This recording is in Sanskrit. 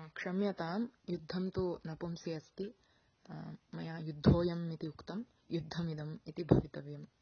क्षम्यताम्, युद्धं तु नपुंसि अस्ति। मया युद्धोऽयम् इति उक्तं, युद्धमिदम् इति भवितव्यम्।